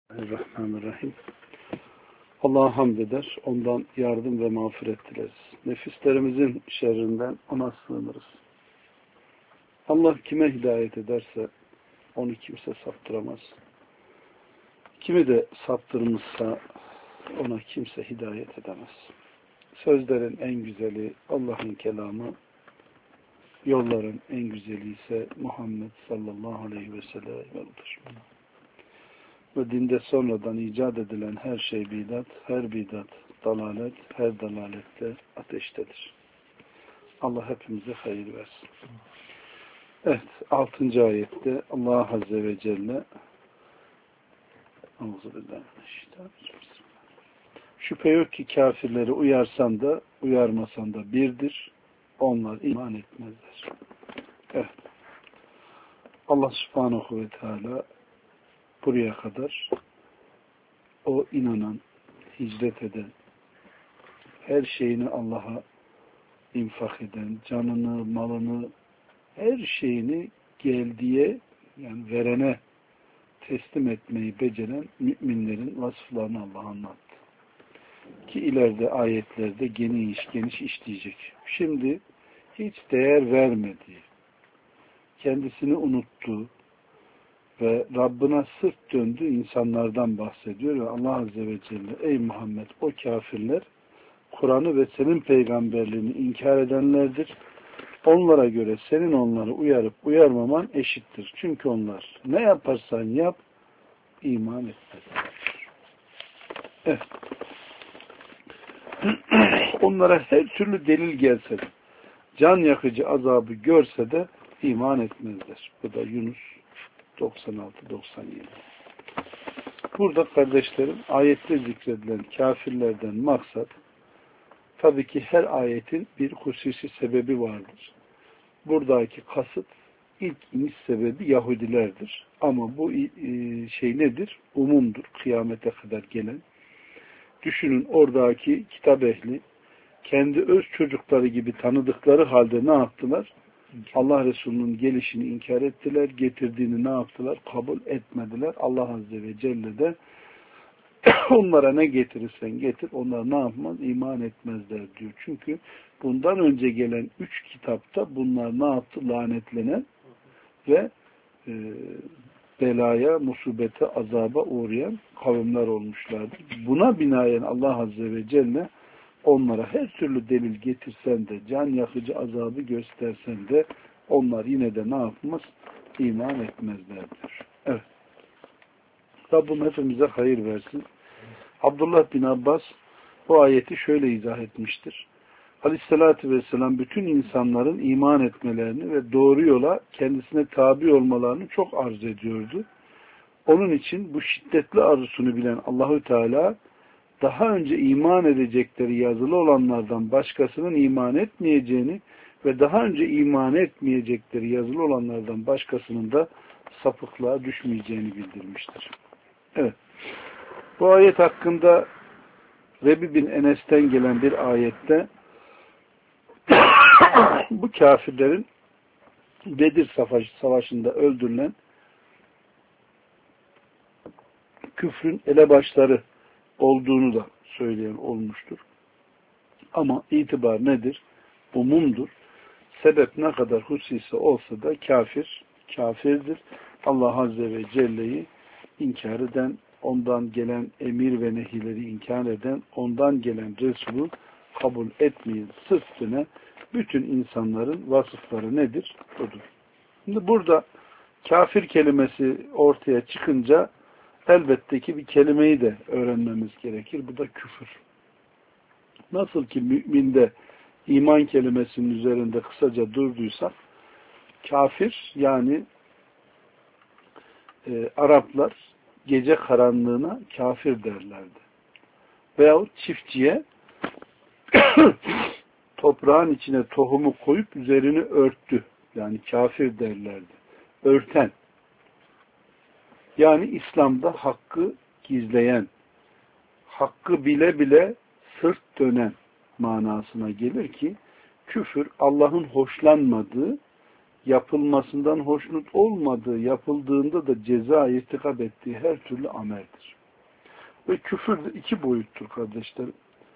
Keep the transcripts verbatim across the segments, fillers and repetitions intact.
Bismillahirrahmanirrahim. Allah'a hamd eder, ondan yardım ve mağfiret dileriz. Nefislerimizin şerrinden ona sığınırız. Allah kime hidayet ederse onu kimse saptıramaz. Kimi de saptırmışsa ona kimse hidayet edemez. Sözlerin en güzeli Allah'ın kelamı, yolların en güzeli ise Muhammed sallallahu aleyhi ve sellem yoludur. Ve dinde sonradan icat edilen her şey bidat, her bidat dalalet, her dalalette ateştedir. Allah hepimize hayır versin. Evet, altıncı ayette Allah Azze ve Celle şüphe yok ki kafirleri uyarsan da uyarmasan da birdir. Onlar iman etmezler. Evet. Allah Subhanahu ve Teala buraya kadar o inanan, hicret eden, her şeyini Allah'a infak eden, canını, malını, her şeyini geldiğe, yani verene teslim etmeyi beceren müminlerin vasıflarını Allah anlattı. Ki ileride ayetlerde geniş geniş işleyecek. Şimdi hiç değer vermediği, kendisini unuttuğu ve Rabbına sırt döndüğü insanlardan bahsediyor ve Allah Azze ve Celle ey Muhammed o kafirler Kur'an'ı ve senin peygamberliğini inkar edenlerdir. Onlara göre senin onları uyarıp uyarmaman eşittir. Çünkü onlar ne yaparsan yap iman etmezler. Evet. Onlara her türlü delil gelse de can yakıcı azabı görse de iman etmezler. Bu da Yunus doksan altı doksan yedi. Burada kardeşlerim ayette zikredilen kafirlerden maksat tabii ki her ayetin bir hususi sebebi vardır. Buradaki kasıt ilk iniş sebebi Yahudilerdir. Ama bu şey nedir? Umumdur. Kıyamete kadar gelen. Düşünün oradaki kitap ehli kendi öz çocukları gibi tanıdıkları halde ne yaptılar? Allah Resulü'nün gelişini inkar ettiler, getirdiğini ne yaptılar? Kabul etmediler. Allah Azze ve Celle de onlara ne getirirsen getir, onlar ne yapmaz? İman etmezler diyor. Çünkü bundan önce gelen üç kitapta bunlar ne yaptı? Lanetlenen ve e, belaya, musibete, azaba uğrayan kavimler olmuşlardır. Buna binaen Allah Azze ve Celle onlara her türlü delil getirsen de, can yakıcı azabı göstersen de onlar yine de ne yapmaz? İman etmezlerdir. Evet. Rabbim hepimize hayır versin. Abdullah bin Abbas bu ayeti şöyle izah etmiştir. Aleyhissalatü vesselam bütün insanların iman etmelerini ve doğru yola kendisine tabi olmalarını çok arz ediyordu. Onun için bu şiddetli arzusunu bilen Allahü Teala daha önce iman edecekleri yazılı olanlardan başkasının iman etmeyeceğini ve daha önce iman etmeyecekleri yazılı olanlardan başkasının da sapıklığa düşmeyeceğini bildirmiştir. Evet. Bu ayet hakkında Rebi bin Enes'ten gelen bir ayette bu kafirlerin Bedir Savaşı'nda öldürülen küfrün elebaşları olduğunu da söyleyen olmuştur. Ama itibar nedir? Umumdur. Sebep ne kadar hususi olsa da kafir, kafirdir. Allah Azze ve Celle'yi inkar eden, ondan gelen emir ve nehileri inkar eden, ondan gelen Resulü kabul etmeyen sırtına bütün insanların vasıfları nedir? Budur. Şimdi burada kafir kelimesi ortaya çıkınca elbette ki bir kelimeyi de öğrenmemiz gerekir. Bu da küfür. Nasıl ki müminde iman kelimesinin üzerinde kısaca durduysak, kafir yani e, Araplar gece karanlığına kafir derlerdi. Veyahut çiftçiye toprağın içine tohumu koyup üzerini örttü. Yani kafir derlerdi. Örten. Yani İslam'da hakkı gizleyen, hakkı bile bile sırt dönen manasına gelir ki küfür Allah'ın hoşlanmadığı yapılmasından hoşnut olmadığı, yapıldığında da ceza irtikap ettiği her türlü ameldir. Ve küfür de iki boyuttur kardeşlerim.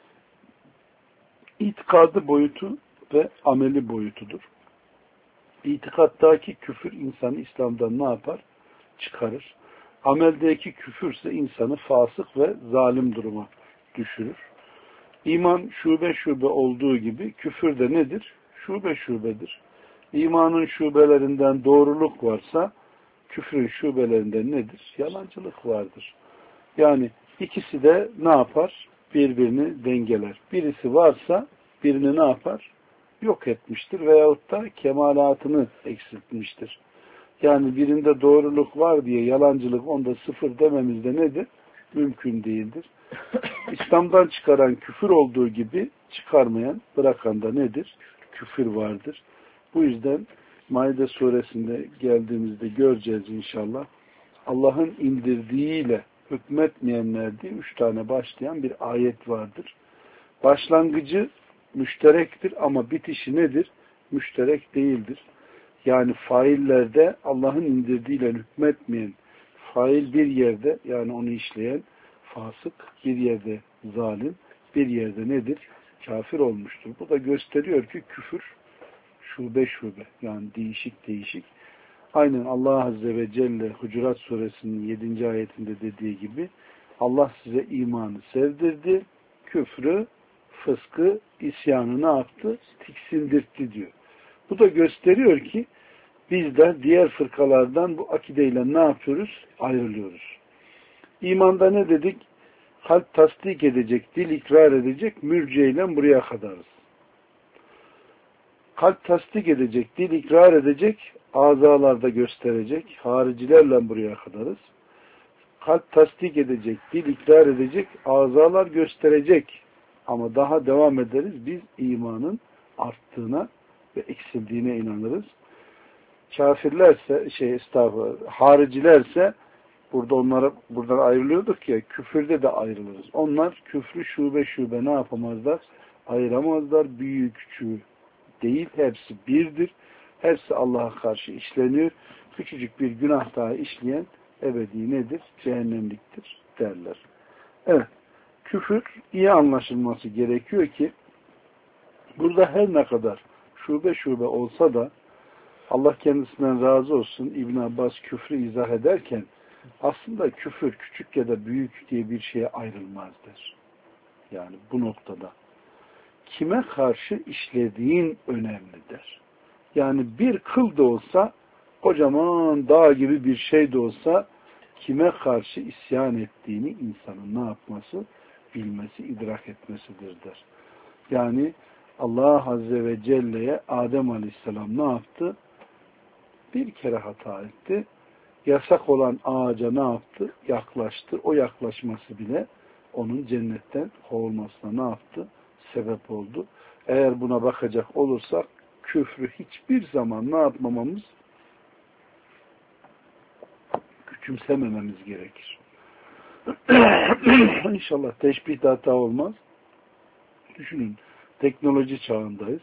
İtikadı boyutu ve ameli boyutudur. İtikattaki küfür insanı İslam'dan ne yapar? Çıkarır. Ameldeki küfürse insanı fasık ve zalim duruma düşürür. İman şube şube olduğu gibi küfür de nedir? Şube şubedir. İmanın şubelerinden doğruluk varsa küfrün şubelerinden nedir? Yalancılık vardır. Yani ikisi de ne yapar? Birbirini dengeler. Birisi varsa birini ne yapar? Yok etmiştir veyahut da kemalatını eksiltmiştir. Yani birinde doğruluk var diye yalancılık onda sıfır dememiz de nedir? Mümkün değildir. İslam'dan çıkaran küfür olduğu gibi çıkarmayan, bırakan da nedir? Küfür vardır. Bu yüzden Maide suresinde geldiğimizde göreceğiz inşallah. Allah'ın indirdiğiyle hükmetmeyenler diye üç tane başlayan bir ayet vardır. Başlangıcı müşterektir ama bitişi nedir? Müşterek değildir. Yani faillerde Allah'ın indirdiğiyle hükmetmeyen fail bir yerde, yani onu işleyen fasık, bir yerde zalim, bir yerde nedir? Kafir olmuştur. Bu da gösteriyor ki küfür şube şube, yani değişik değişik. Aynen Allah Azze ve Celle Hucurat Suresinin yedinci ayetinde dediği gibi Allah size imanı sevdirdi, küfrü, fıskı, isyanı ne yaptı? Tiksindirtti diyor. Bu da gösteriyor ki biz de diğer fırkalardan bu akideyle ne yapıyoruz? Ayrılıyoruz. İmanda ne dedik? Kalp tasdik edecek, dil ikrar edecek, mürciyeyle buraya kadarız. Kalp tasdik edecek, dil ikrar edecek, azalarda gösterecek, haricilerle buraya kadarız. Kalp tasdik edecek, dil ikrar edecek, azalar gösterecek. Ama daha devam ederiz. Biz imanın arttığına ve eksildiğine inanırız. Kafirlerse, şey estağfurullah, haricilerse burada onlara buradan ayrılıyorduk ya, küfürde de ayrılırız. Onlar küfrü şube şube ne yapamazlar? Ayıramazlar. Büyüğü küçüğü değil. Hepsi birdir. Hepsi Allah'a karşı işleniyor. Küçücük bir günah daha işleyen ebedi nedir? Cehennemliktir derler. Evet. Küfür iyi anlaşılması gerekiyor ki burada her ne kadar şube şube olsa da Allah kendisinden razı olsun İbn Abbas küfrü izah ederken aslında küfür küçük ya da büyük diye bir şeye ayrılmazdır. Yani bu noktada kime karşı işlediğin önemlidir. Yani bir kıl da olsa, kocaman dağ gibi bir şey de olsa kime karşı isyan ettiğini insanın ne yapması? Bilmesi, idrak etmesidir der. Yani Allah Azze ve Celle'ye Adem Aleyhisselam ne yaptı? Bir kere hata etti. Yasak olan ağaca ne yaptı? Yaklaştı. O yaklaşması bile onun cennetten kovulmasına ne yaptı? Sebep oldu. Eğer buna bakacak olursak küfrü hiçbir zaman ne yapmamamız? Küçümsemememiz gerekir. İnşallah teşbih de hata olmaz. Düşünün, teknoloji çağındayız.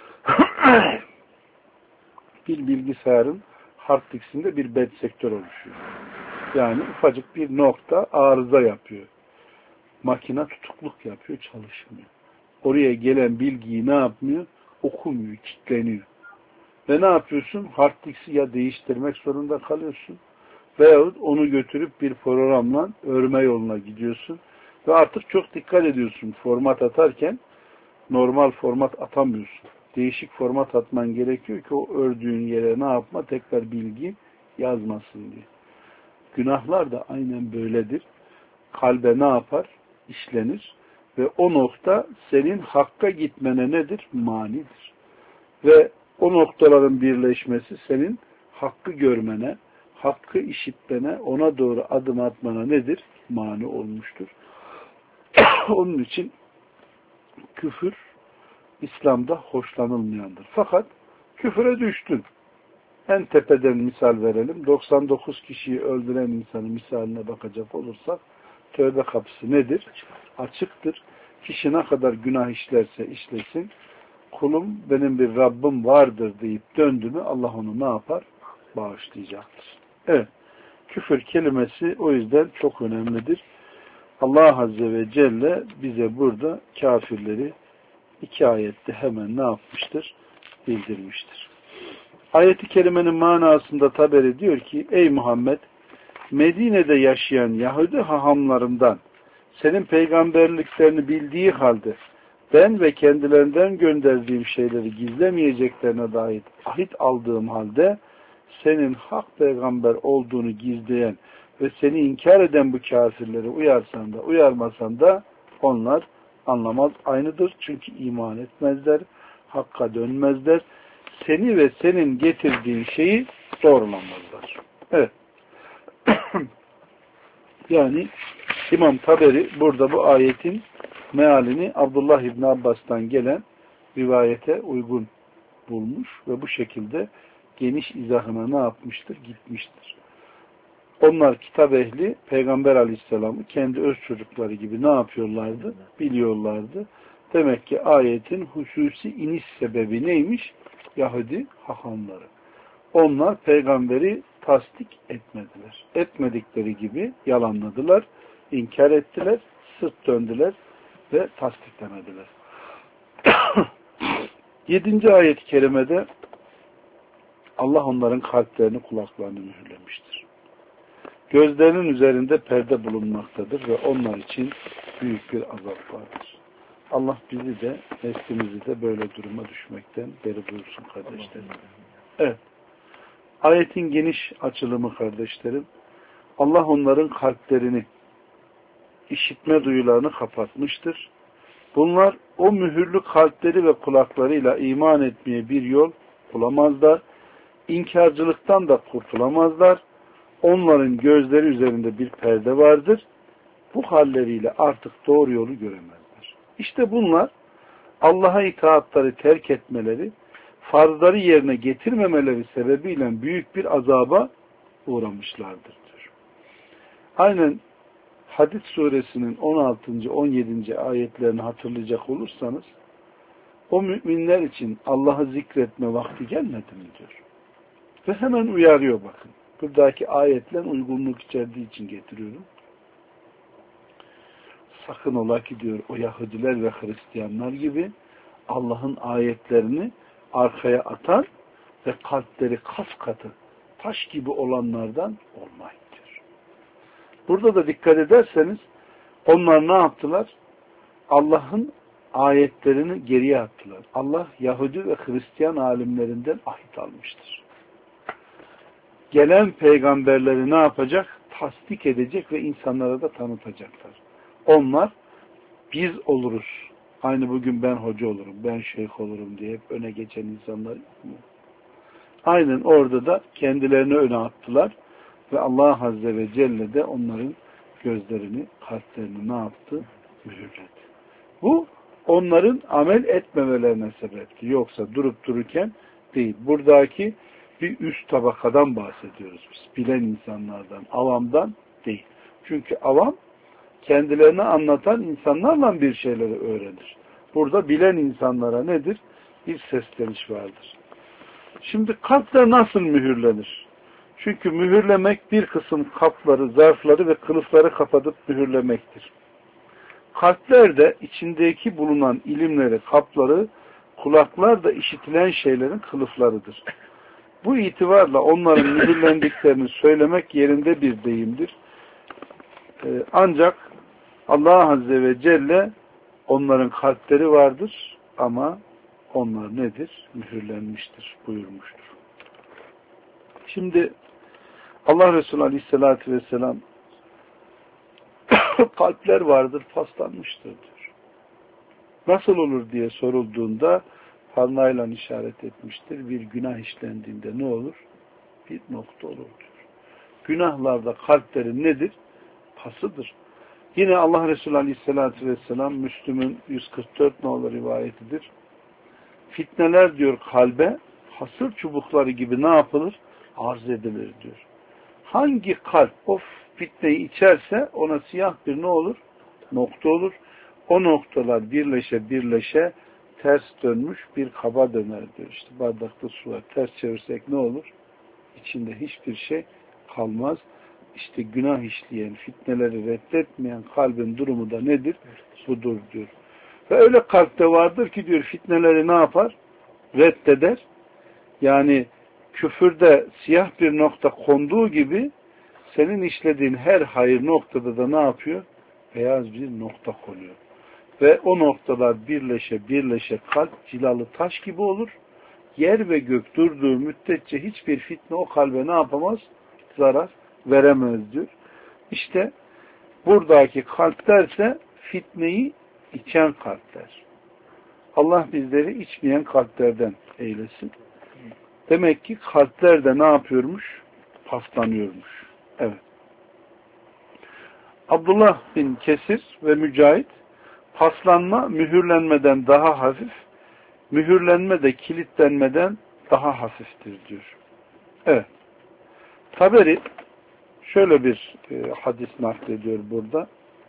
Bir bilgisayarın hard diskinde bir bed sektör oluşuyor. Yani ufacık bir nokta arıza yapıyor. Makine tutukluk yapıyor, çalışmıyor. Oraya gelen bilgiyi ne yapmıyor? Okumuyor, kilitleniyor. Ve ne yapıyorsun? Hard diski ya değiştirmek zorunda kalıyorsun veyahut onu götürüp bir programla örme yoluna gidiyorsun ve artık çok dikkat ediyorsun. Format atarken normal format atamıyorsun. Değişik format atman gerekiyor ki o ördüğün yere ne yapma? Tekrar bilgi yazmasın diye. Günahlar da aynen böyledir. Kalbe ne yapar? İşlenir. Ve o nokta senin hakka gitmene nedir? Manidir. Ve o noktaların birleşmesi senin hakkı görmene, hakkı işitmene, ona doğru adım atmana nedir? Mani olmuştur. Onun için küfür İslam'da hoşlanılmayandır. Fakat küfüre düştün. En tepeden misal verelim. doksan dokuz kişiyi öldüren insanın misaline bakacak olursak tövbe kapısı nedir? Açıktır. Kişi ne kadar günah işlerse işlesin, kulum, benim bir Rabbim vardır deyip döndü mü Allah onu ne yapar? Bağışlayacaktır. Evet. Küfür kelimesi o yüzden çok önemlidir. Allah Azze ve Celle bize burada kafirleri iki ayette hemen ne yapmıştır? Bildirmiştir. Ayet-i kerimenin manasında Taberi diyor ki, ey Muhammed, Medine'de yaşayan Yahudi hahamlarından senin peygamberliklerini bildiği halde ben ve kendilerinden gönderdiğim şeyleri gizlemeyeceklerine dair ahit aldığım halde senin hak peygamber olduğunu gizleyen ve seni inkar eden bu kafirleri uyarsan da uyarmasan da onlar anlamaz aynıdır. Çünkü iman etmezler, hakka dönmezler. Seni ve senin getirdiğin şeyi doğrulamazlar. Evet. Yani İmam Taberi burada bu ayetin mealini Abdullah İbni Abbas'tan gelen rivayete uygun bulmuş ve bu şekilde geniş izahına ne yapmıştır? Gitmiştir. Onlar kitap ehli Peygamber Aleyhisselam'ı kendi öz çocukları gibi ne yapıyorlardı? Biliyorlardı. Demek ki ayetin hususi iniş sebebi neymiş? Yahudi hahamları. Onlar peygamberi tasdik etmediler. Etmedikleri gibi yalanladılar, inkar ettiler, sırt döndüler ve tasdiklemediler. Yedinci ayet-i kerimede Allah onların kalplerini, kulaklarını mühürlemiştir. Gözlerinin üzerinde perde bulunmaktadır ve onlar için büyük bir azap vardır. Allah bizi de, neslimizi de böyle duruma düşmekten beri buyursun kardeşlerim. Evet. Ayetin geniş açılımı kardeşlerim. Allah onların kalplerini, işitme duyularını kapatmıştır. Bunlar o mühürlü kalpleri ve kulaklarıyla iman etmeye bir yol bulamazlar. İnkarcılıktan da kurtulamazlar. Onların gözleri üzerinde bir perde vardır. Bu halleriyle artık doğru yolu göremezler. İşte bunlar Allah'a itaatları terk etmeleri, farzları yerine getirmemeleri sebebiyle büyük bir azaba uğramışlardır diyor. Aynen Hadid suresinin on altıncı on yedinci ayetlerini hatırlayacak olursanız o müminler için Allah'ı zikretme vakti gelmedi mi diyor. Ve hemen uyarıyor bakın. Buradaki ayetler uygunluk içerdiği için getiriyorum. Sakın ola ki diyor o Yahudiler ve Hristiyanlar gibi Allah'ın ayetlerini arkaya atan ve kalpleri kas katı taş gibi olanlardan olmayın diyor. Burada da dikkat ederseniz onlar ne yaptılar? Allah'ın ayetlerini geriye attılar. Allah Yahudi ve Hristiyan alimlerinden ahit almıştır. Gelen peygamberleri ne yapacak? Tasdik edecek ve insanlara da tanıtacaklar. Onlar biz oluruz. Aynı bugün ben hoca olurum, ben şeyh olurum diye hep öne geçen insanlar yok mu? Aynen orada da kendilerini öne attılar ve Allah Azze ve Celle de onların gözlerini, kalplerini ne yaptı? Mühürledi. Bu onların amel etmemelerine sebepti. Yoksa durup dururken değil. Buradaki bir üst tabakadan bahsediyoruz biz. Bilen insanlardan, avamdan değil. Çünkü avam kendilerini anlatan insanlarla bir şeyleri öğrenir. Burada bilen insanlara nedir? Bir sesleniş vardır. Şimdi kalpler nasıl mühürlenir? Çünkü mühürlemek bir kısım kapları, zarfları ve kılıfları kapatıp mühürlemektir. Kalpler de içindeki bulunan ilimleri, kapları, kulaklar da işitilen şeylerin kılıflarıdır. Bu itibarla onların mühürlendiklerini söylemek yerinde bir deyimdir. Ee, ancak Allah Azze ve Celle onların kalpleri vardır ama onlar nedir? Mühürlenmiştir buyurmuştur. Şimdi Allah Resulü Aleyhisselatü Vesselam kalpler vardır, paslanmıştır diyor. Nasıl olur diye sorulduğunda parmağıyla işaret etmiştir. Bir günah işlendiğinde ne olur? Bir nokta olur diyor. Günahlarda kalplerin nedir? Pasıdır. Yine Allah Resulü Aleyhisselatü Vesselam Müslüm'ün yüz kırk dört nolu rivayetidir. Fitneler diyor kalbe hasır çubukları gibi ne yapılır? Arz edilir diyor. Hangi kalp o fitneyi içerse ona siyah bir ne olur? Nokta olur. O noktalar birleşe birleşe ters dönmüş bir kaba döner diyor. İşte bardakta su var. Ters çevirsek ne olur? İçinde hiçbir şey kalmaz. İşte günah işleyen, fitneleri reddetmeyen kalbin durumu da nedir? Budur diyor. Ve öyle kalpte vardır ki diyor fitneleri ne yapar? Reddeder. Yani küfürde siyah bir nokta konduğu gibi senin işlediğin her hayır noktada da ne yapıyor? Beyaz bir nokta konuyor. Ve o noktalar birleşe birleşe kalp cilalı taş gibi olur. Yer ve gök durduğu müddetçe hiçbir fitne o kalbe ne yapamaz? Zarar veremez diyor. İşte buradaki kalplerse fitneyi içen kalpler. Allah bizleri içmeyen kalplerden eylesin. Demek ki kalpler de ne yapıyormuş? Paslanıyormuş. Evet. Abdullah bin Kesir ve Mücahit, paslanma mühürlenmeden daha hafif, mühürlenme de kilitlenmeden daha hafiftir diyor. Evet. Taberi şöyle bir e, hadis naklediyor burada.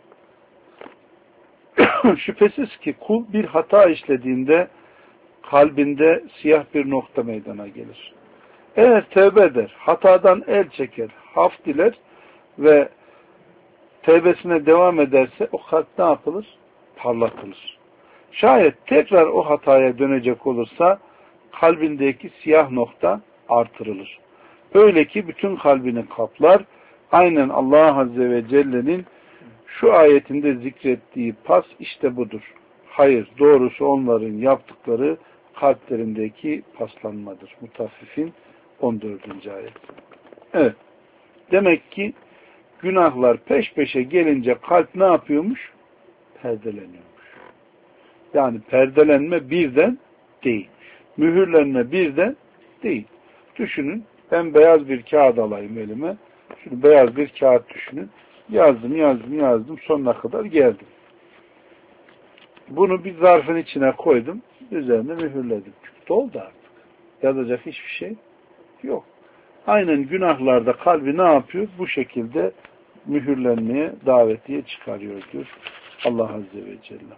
Şüphesiz ki kul bir hata işlediğinde kalbinde siyah bir nokta meydana gelir. Eğer tevbe eder, hatadan el çeker, af diler ve tevbesine devam ederse o kalp ne yapılır? Parlatılır. Şayet tekrar o hataya dönecek olursa kalbindeki siyah nokta artırılır. Öyle ki bütün kalbini kaplar. Aynen Allah Azze ve Celle'nin şu ayetinde zikrettiği pas işte budur. Hayır, doğrusu onların yaptıkları kalplerindeki paslanmadır. Mutaffifin on dördüncü ayet. Evet. Demek ki günahlar peş peşe gelince kalp ne yapıyormuş? Perdeleniyormuş. Yani perdelenme birden değil. Mühürlenme birden değil. Düşünün, ben beyaz bir kağıt alayım elime. Şunu beyaz bir kağıt düşünün. Yazdım, yazdım, yazdım. Sonuna kadar geldim. Bunu bir zarfın içine koydum. Üzerine mühürledim. Çünkü doldu artık. Yazacak hiçbir şey yok. Aynen günahlarda kalbi ne yapıyor? Bu şekilde mühürlenmeye, davetiye çıkarıyor diyor Allah Azze ve Celle.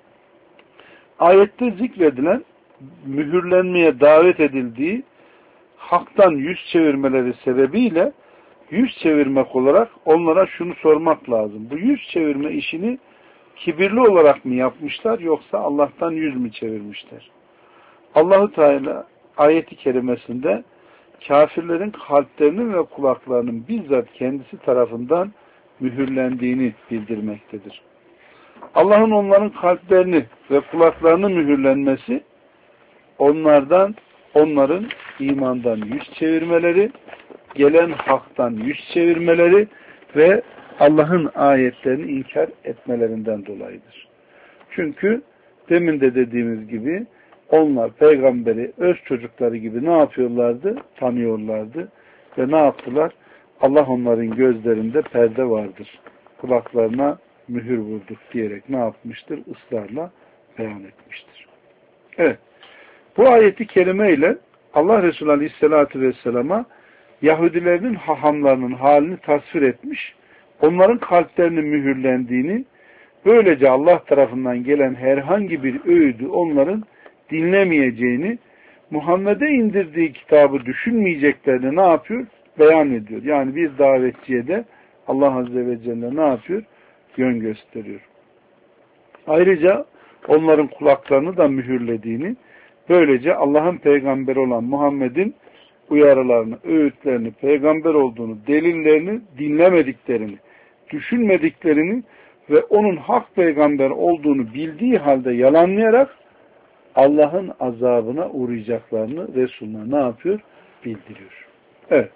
Ayette zikredilen mühürlenmeye davet edildiği haktan yüz çevirmeleri sebebiyle yüz çevirmek olarak onlara şunu sormak lazım. Bu yüz çevirme işini kibirli olarak mı yapmışlar yoksa Allah'tan yüz mü çevirmişler? Allah-u Teala ayeti kerimesinde kafirlerin kalplerinin ve kulaklarının bizzat kendisi tarafından mühürlendiğini bildirmektedir. Allah'ın onların kalplerini ve kulaklarını mühürlenmesi onlardan, onların imandan yüz çevirmeleri, gelen haktan yüz çevirmeleri ve Allah'ın ayetlerini inkar etmelerinden dolayıdır. Çünkü demin de dediğimiz gibi onlar peygamberi öz çocukları gibi ne yapıyorlardı? Tanıyorlardı. Ve ne yaptılar? Allah onların gözlerinde perde vardır. Kulaklarına mühür vurduk diyerek ne yapmıştır? Israrla beyan etmiştir. Evet. Bu ayeti kerimeyle Allah Resulü Aleyhisselatü Vesselam'a Yahudilerin hahamlarının halini tasvir etmiş, onların kalplerinin mühürlendiğini, böylece Allah tarafından gelen herhangi bir öğüdü onların dinlemeyeceğini, Muhammed'e indirdiği kitabı düşünmeyeceklerini ne yapıyor? Beyan ediyor. Yani bir davetçiye de Allah Azze ve Celle ne yapıyor? Yön gösteriyor. Ayrıca onların kulaklarını da mühürlediğini, böylece Allah'ın peygamberi olan Muhammed'in uyarılarını, öğütlerini, peygamber olduğunu, delillerini dinlemediklerini, düşünmediklerini ve onun hak peygamber olduğunu bildiği halde yalanlayarak Allah'ın azabına uğrayacaklarını Resulüne ne yapıyor? Bildiriyor. Evet.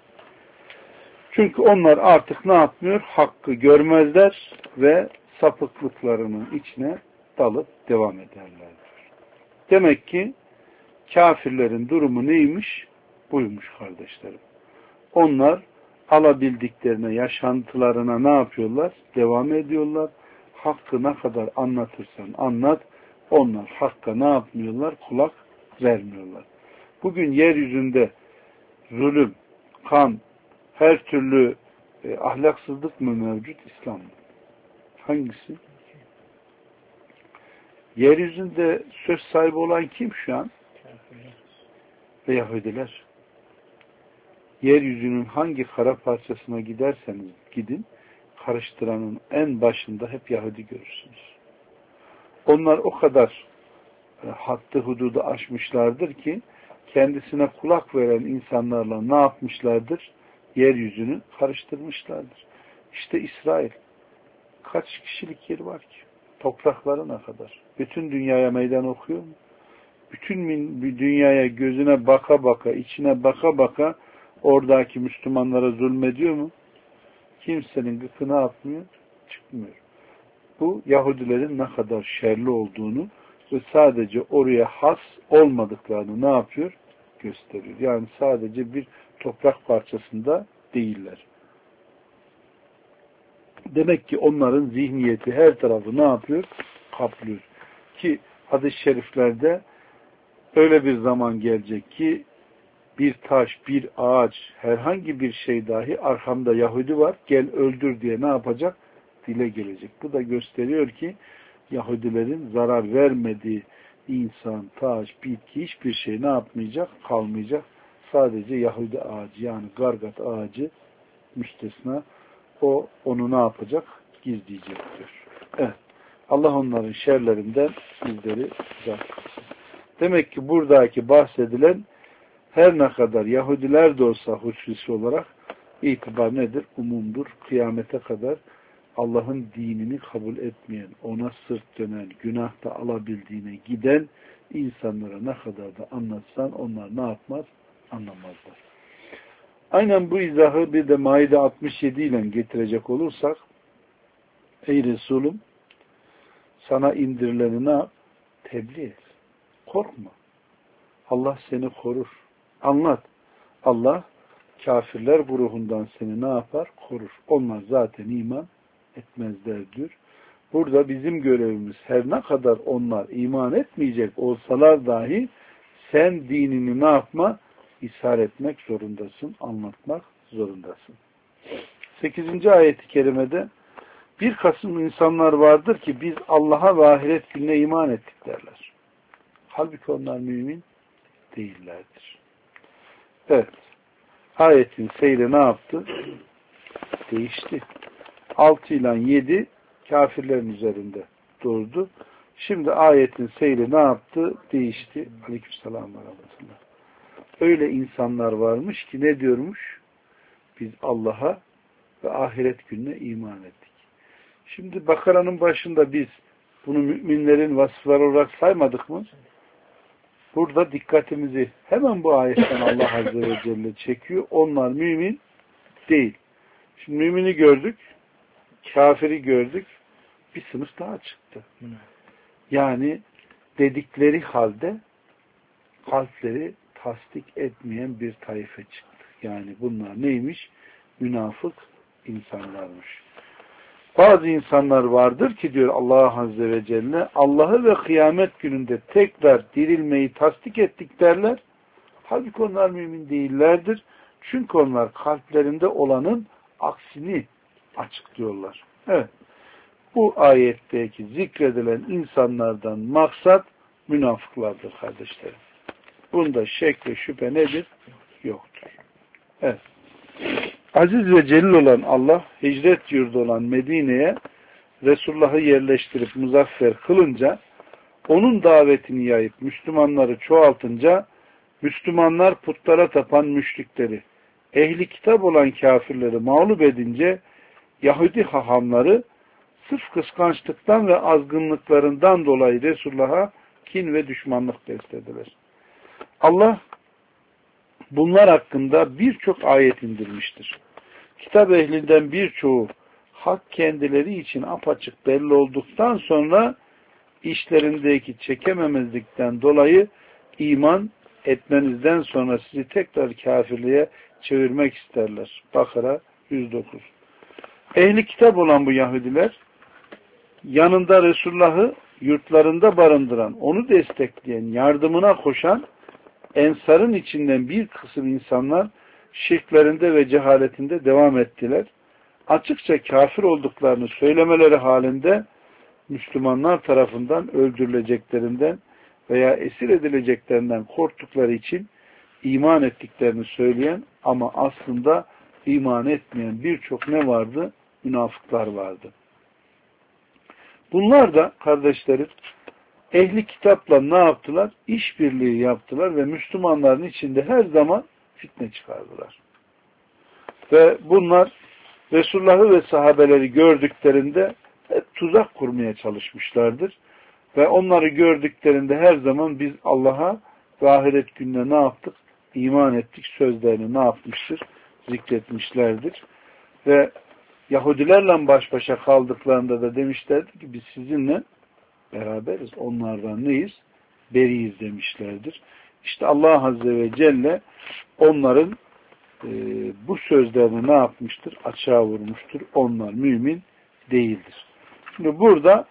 Çünkü onlar artık ne yapmıyor? Hakkı görmezler ve sapıklıklarının içine dalıp devam ederler. Demek ki kafirlerin durumu neymiş? Buymuş kardeşlerim. Onlar alabildiklerine, yaşantılarına ne yapıyorlar? Devam ediyorlar. Hakkı ne kadar anlatırsan anlat, onlar hakka ne yapmıyorlar? Kulak vermiyorlar. Bugün yeryüzünde zulüm, kan, her türlü e, ahlaksızlık mı mevcut? İslam mı? Hangisi? Yeryüzünde söz sahibi olan kim şu an? Ve Yahudiler. Yeryüzünün hangi kara parçasına giderseniz gidin, karıştıranın en başında hep Yahudi görürsünüz. Onlar o kadar e, hattı hududu aşmışlardır ki kendisine kulak veren insanlarla ne yapmışlardır? Yeryüzünü karıştırmışlardır. İşte İsrail. Kaç kişilik yer var ki? Topraklarına kadar. Bütün dünyaya meydan okuyor mu? Bütün dünyaya gözüne baka baka, içine baka baka oradaki Müslümanlara zulmediyor mu? Kimsenin gıkını atmıyor, çıkmıyor. Bu Yahudilerin ne kadar şerli olduğunu ve sadece oraya has olmadıklarını ne yapıyor? Gösteriyor. Yani sadece bir toprak parçasında değiller. Demek ki onların zihniyeti her tarafı ne yapıyor? Kaplıyor. Ki hadis-i şeriflerde öyle bir zaman gelecek ki bir taş, bir ağaç, herhangi bir şey dahi arkamda Yahudi var, gel öldür diye ne yapacak? Dile gelecek. Bu da gösteriyor ki Yahudilerin zarar vermediği insan, taş, bitki hiçbir şey ne yapmayacak? Kalmayacak. Sadece Yahudi ağacı yani gargat ağacı müstesna. O onu ne yapacak? Gizleyecek diyor. Evet. Allah onların şerlerinden bizleri uzak kılsın. Demek ki buradaki bahsedilen her ne kadar Yahudiler de olsa hususi olarak itibar nedir? Umumdur. Kıyamete kadar Allah'ın dinini kabul etmeyen, ona sırt dönen, günahta alabildiğine giden insanlara ne kadar da anlatsan onlar ne yapmaz? Anlamazlar. Aynen bu izahı bir de Maide altmış yedi ile getirecek olursak, ey Resulüm, sana indirileni ne yap? Tebliğ et. Korkma. Allah seni korur. Anlat. Allah kafirler grubundan seni ne yapar? Korur. Onlar zaten iman etmezler diyor. Burada bizim görevimiz her ne kadar onlar iman etmeyecek olsalar dahi sen dinini ne yapma? İshar etmek zorundasın. Anlatmak zorundasın. sekizinci ayet-i kerimede bir kısım insanlar vardır ki biz Allah'a ve ahiret gününe iman ettik derler. Halbuki onlar mümin değillerdir. Evet. Ayetin seyri ne yaptı? Değişti. altı ile yedi kafirlerin üzerinde durdu. Şimdi ayetin seyri ne yaptı? Değişti. Aleykümselam ve rahmetullah. Öyle insanlar varmış ki ne diyormuş? Biz Allah'a ve ahiret gününe iman ettik. Şimdi Bakara'nın başında biz bunu müminlerin vasıfları olarak saymadık mı? Burada dikkatimizi hemen bu ayetten Allah Azze ve Celle çekiyor. Onlar mümin değil. Şimdi mümini gördük, kafiri gördük, bir sınıf daha çıktı. Yani dedikleri halde kalpleri tasdik etmeyen bir taife çıktı. Yani bunlar neymiş? Münafık insanlarmış. Bazı insanlar vardır ki diyor Allah Azze ve Celle Allah'ı ve kıyamet gününde tekrar dirilmeyi tasdik ettik derler. Halbuki onlar mümin değillerdir. Çünkü onlar kalplerinde olanın aksini açıklıyorlar. Evet. Bu ayetteki zikredilen insanlardan maksat münafıklardır kardeşlerim. Bunda şek ve şüphe nedir? Yoktur. Evet. Aziz ve celil olan Allah, hicret yurdu olan Medine'ye Resulullah'ı yerleştirip muzaffer kılınca, onun davetini yayıp Müslümanları çoğaltınca, Müslümanlar putlara tapan müşrikleri, ehli kitap olan kafirleri mağlup edince, Yahudi hahamları sırf kıskançlıktan ve azgınlıklarından dolayı Resulullah'a kin ve düşmanlık beslediler. Allah bunlar hakkında birçok ayet indirmiştir. Kitap ehlinden birçoğu hak kendileri için apaçık belli olduktan sonra işlerindeki çekememezlikten dolayı iman etmenizden sonra sizi tekrar kafirliğe çevirmek isterler. Bakara yüz dokuz. Ehli kitap olan bu Yahudiler yanında Resulullah'ı yurtlarında barındıran, onu destekleyen, yardımına koşan Ensar'ın içinden bir kısım insanlar şirklerinde ve cehaletinde devam ettiler. Açıkça kafir olduklarını söylemeleri halinde Müslümanlar tarafından öldürüleceklerinden veya esir edileceklerinden korktukları için iman ettiklerini söyleyen ama aslında iman etmeyen birçok ne vardı? Münafıklar vardı. Bunlar da kardeşlerim ehli kitapla ne yaptılar? İşbirliği yaptılar ve Müslümanların içinde her zaman fitne çıkardılar. Ve bunlar Resulullah'ı ve sahabeleri gördüklerinde hep tuzak kurmaya çalışmışlardır. Ve onları gördüklerinde her zaman biz Allah'a ve ahiret gününe ne yaptık? İman ettik sözlerini ne yapmıştır? Zikretmişlerdir. Ve Yahudilerle baş başa kaldıklarında da demişlerdi ki biz sizinle beraberiz. Onlardan neyiz? Beriyiz demişlerdir. İşte Allah Azze ve Celle onların e, bu sözlerini ne yapmıştır? Açığa vurmuştur. Onlar mümin değildir. Şimdi burada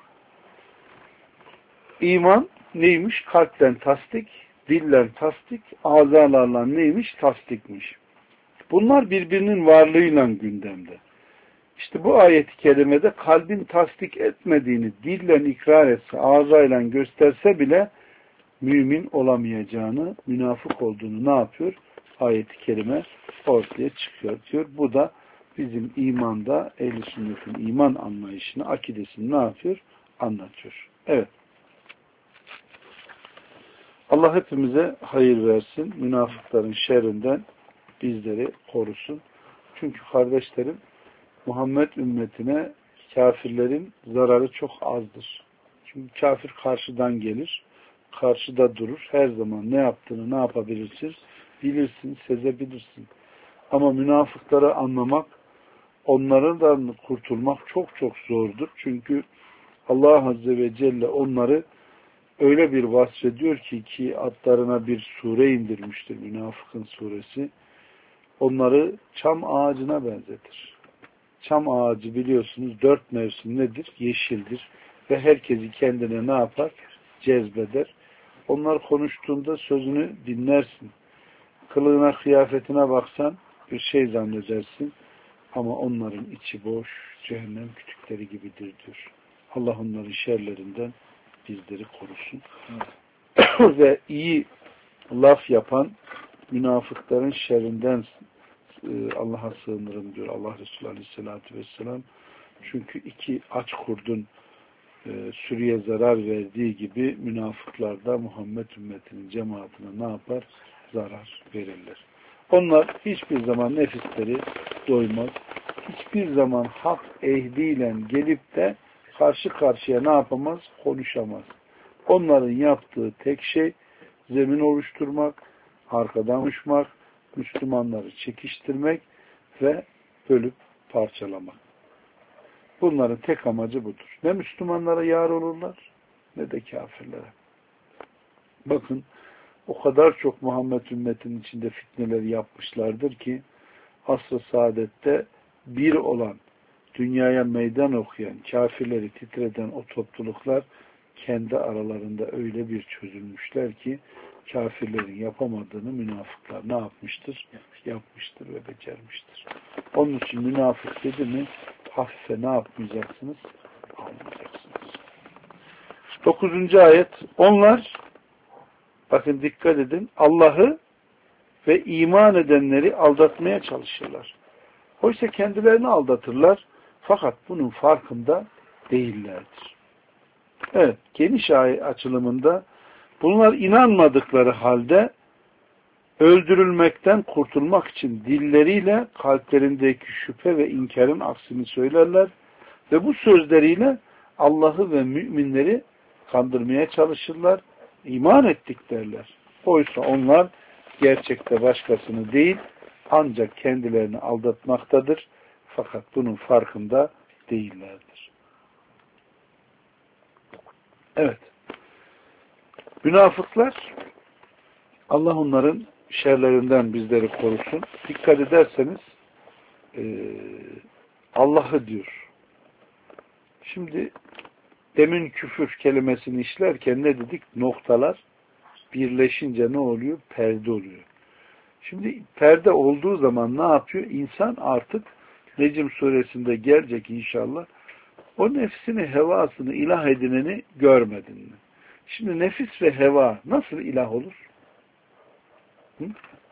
iman neymiş? Kalpten tasdik, dillen tasdik, azalarla neymiş? Tasdikmiş. Bunlar birbirinin varlığıyla gündemde. İşte bu ayet-i kerimede kalbin tasdik etmediğini dillen ikrar etse, ağzıyla gösterse bile mümin olamayacağını, münafık olduğunu ne yapıyor? Ayet-i kerime ortaya çıkıyor diyor. Bu da bizim imanda ehl-i sünnetin iman anlayışını, akidesini ne yapıyor? Anlatıyor. Evet. Allah hepimize hayır versin. Münafıkların şerrinden bizleri korusun. Çünkü kardeşlerim Muhammed ümmetine kafirlerin zararı çok azdır. Çünkü kafir karşıdan gelir, karşıda durur. Her zaman ne yaptığını ne yapabilirsiniz? Bilirsin, sezebilirsin. Ama münafıkları anlamak, onlardan kurtulmak çok çok zordur. Çünkü Allah Azze ve Celle onları öyle bir vasfediyor ki ki adlarına bir sure indirmiştir, Münafıkın suresi. Onları çam ağacına benzetir. Çam ağacı biliyorsunuz dört mevsim nedir? Yeşildir. Ve herkesi kendine ne yapar? Cezbeder. Onlar konuştuğunda sözünü dinlersin. Kılığına, kıyafetine baksan bir şey zannedersin. Ama onların içi boş, cehennem kütükleri gibidir diyor. Allah onların şerlerinden bizleri korusun. Evet. Ve iyi laf yapan münafıkların şerrinden Allah'a sığınırım diyor Allah Resulü Aleyhisselatü Vesselam. Çünkü iki aç kurdun e, sürüye zarar verdiği gibi münafıklar da Muhammed ümmetinin cemaatine ne yapar? Zarar verirler. Onlar hiçbir zaman nefisleri doymaz. Hiçbir zaman hak ehliyle gelip de karşı karşıya ne yapamaz? Konuşamaz. Onların yaptığı tek şey zemin oluşturmak, arkadan uçmak, Müslümanları çekiştirmek ve bölüp parçalamak. Bunların tek amacı budur. Ne Müslümanlara yar olurlar ne de kafirlere. Bakın o kadar çok Muhammed ümmetinin içinde fitneleri yapmışlardır ki asr-ı saadette bir olan, dünyaya meydan okuyan, kafirleri titreden o topluluklar kendi aralarında öyle bir çözülmüşler ki kafirlerin yapamadığını münafıklar ne yapmıştır? Yapmıştır ve becermiştir. Onun için münafık dedi mi hafife ne yapmayacaksınız? Almayacaksınız. Dokuzuncu ayet. Onlar bakın dikkat edin Allah'ı ve iman edenleri aldatmaya çalışırlar. Oysa kendilerini aldatırlar fakat bunun farkında değillerdir. Evet, geniş ayet açılımında bunlar inanmadıkları halde öldürülmekten kurtulmak için dilleriyle kalplerindeki şüphe ve inkarın aksini söylerler ve bu sözleriyle Allah'ı ve müminleri kandırmaya çalışırlar, iman ettik derler. Oysa onlar gerçekte başkasını değil ancak kendilerini aldatmaktadır fakat bunun farkında değillerdir. Evet. Münafıklar Allah onların şerlerinden bizleri korusun. Dikkat ederseniz e, Allah'ı diyor. Şimdi demin küfür kelimesini işlerken ne dedik? Noktalar birleşince ne oluyor? Perde oluyor. Şimdi perde olduğu zaman ne yapıyor? İnsan artık Necm suresinde gelecek inşallah O nefsini, hevasını ilah edineni görmedin mi? Şimdi nefis ve heva nasıl ilah olur? Hı?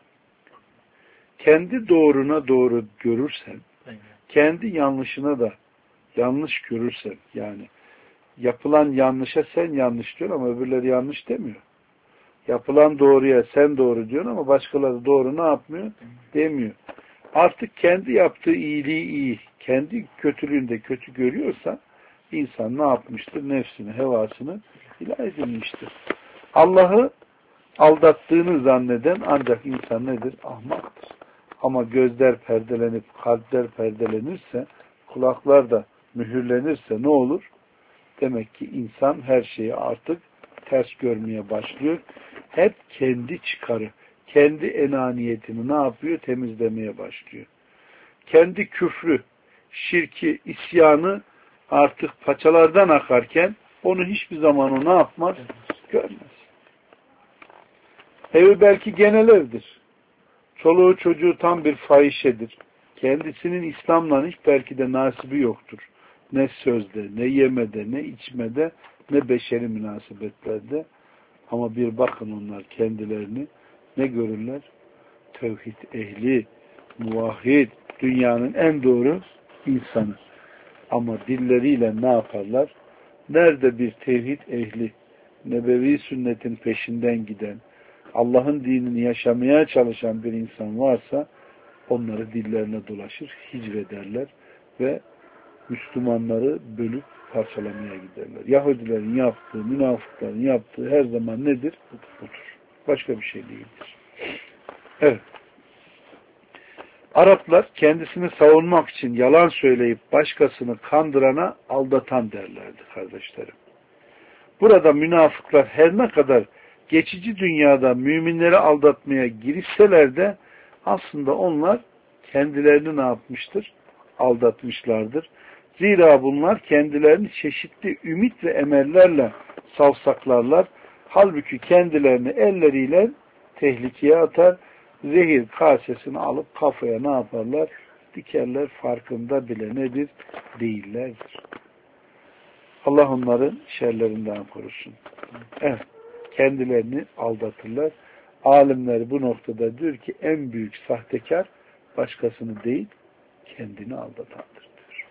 Kendi doğruna doğru görürsen, kendi yanlışına da yanlış görürsen, yani yapılan yanlışa sen yanlış diyorsun ama öbürleri yanlış demiyor. Yapılan doğruya sen doğru diyorsun ama başkaları doğru ne yapmıyor? Demiyor. Artık kendi yaptığı iyiliği iyi, kendi kötülüğünde kötü görüyorsa insan ne yapmıştır? Nefsini, hevasını ilah edinmiştir. Allah'ı aldattığını zanneden ancak insan nedir? Ahmaktır. Ama gözler perdelenip kalpler perdelenirse, kulaklar da mühürlenirse ne olur? Demek ki insan her şeyi artık ters görmeye başlıyor. Hep kendi çıkarı, kendi enaniyetini ne yapıyor? Temizlemeye başlıyor. Kendi küfrü, şirki, isyanı artık paçalardan akarken onu hiçbir zaman o ne yapmaz? Görmez. Evi belki genel evdir. Çoluğu çocuğu tam bir fahişedir. Kendisinin İslam'la hiç belki de nasibi yoktur. Ne sözde, ne yemede, ne içmede, ne beşeri münasebetlerde. Ama bir bakın onlar kendilerini ne görürler? Tevhid ehli, muvahhid, dünyanın en doğru insanı. Ama dilleriyle ne yaparlar? Nerede bir tevhid ehli, nebevi sünnetin peşinden giden, Allah'ın dinini yaşamaya çalışan bir insan varsa onları dillerine dolaşır, hicvederler ve Müslümanları bölüp parçalamaya giderler. Yahudilerin yaptığı, münafıkların yaptığı her zaman nedir? Budur. Başka bir şey değildir. Evet. Araplar kendisini savunmak için yalan söyleyip başkasını kandırana aldatan derlerdi kardeşlerim. Burada münafıklar her ne kadar geçici dünyada müminleri aldatmaya girişseler de aslında onlar kendilerini ne yapmıştır? Aldatmışlardır. Zira bunlar kendilerini çeşitli ümit ve emellerle savsaklarlar. Halbuki kendilerini elleriyle tehlikeye atar, zehir kasesini alıp kafaya ne yaparlar? Dikerler, farkında bile nedir? Değillerdir. Allah onların şerlerinden korusun. Evet. Kendilerini aldatırlar. Alimler bu noktada diyor ki en büyük sahtekar başkasını değil, kendini aldatandır diyor.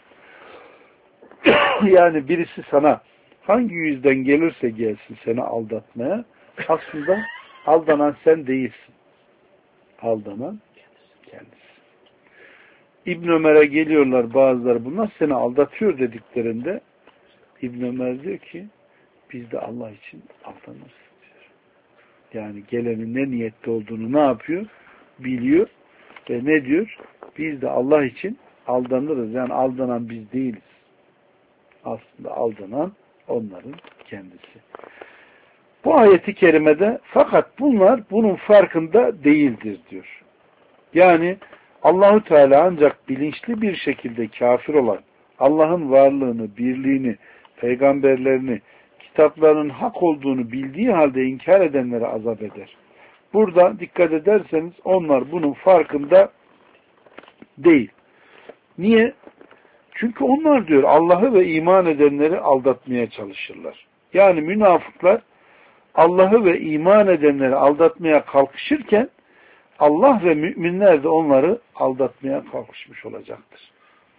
Yani birisi sana hangi yüzden gelirse gelsin seni aldatmaya, aslında aldanan sen değilsin. Aldanan kendisi. İbn Ömer'e geliyorlar bazıları, bunlar seni aldatıyor dediklerinde İbn Ömer diyor ki biz de Allah için aldanırız diyor. Yani gelenin ne niyette olduğunu ne yapıyor? Biliyor ve ne diyor? Biz de Allah için aldanırız. Yani aldanan biz değiliz. Aslında aldanan onların kendisi. Bu ayeti kerimede fakat bunlar bunun farkında değildir diyor. Yani Allahu Teala ancak bilinçli bir şekilde kafir olan, Allah'ın varlığını, birliğini, peygamberlerini, kitaplarının hak olduğunu bildiği halde inkar edenlere azap eder. Burada dikkat ederseniz onlar bunun farkında değil. Niye? Çünkü onlar diyor Allah'ı ve iman edenleri aldatmaya çalışırlar. Yani münafıklar Allah'ı ve iman edenleri aldatmaya kalkışırken Allah ve müminler de onları aldatmaya kalkışmış olacaktır.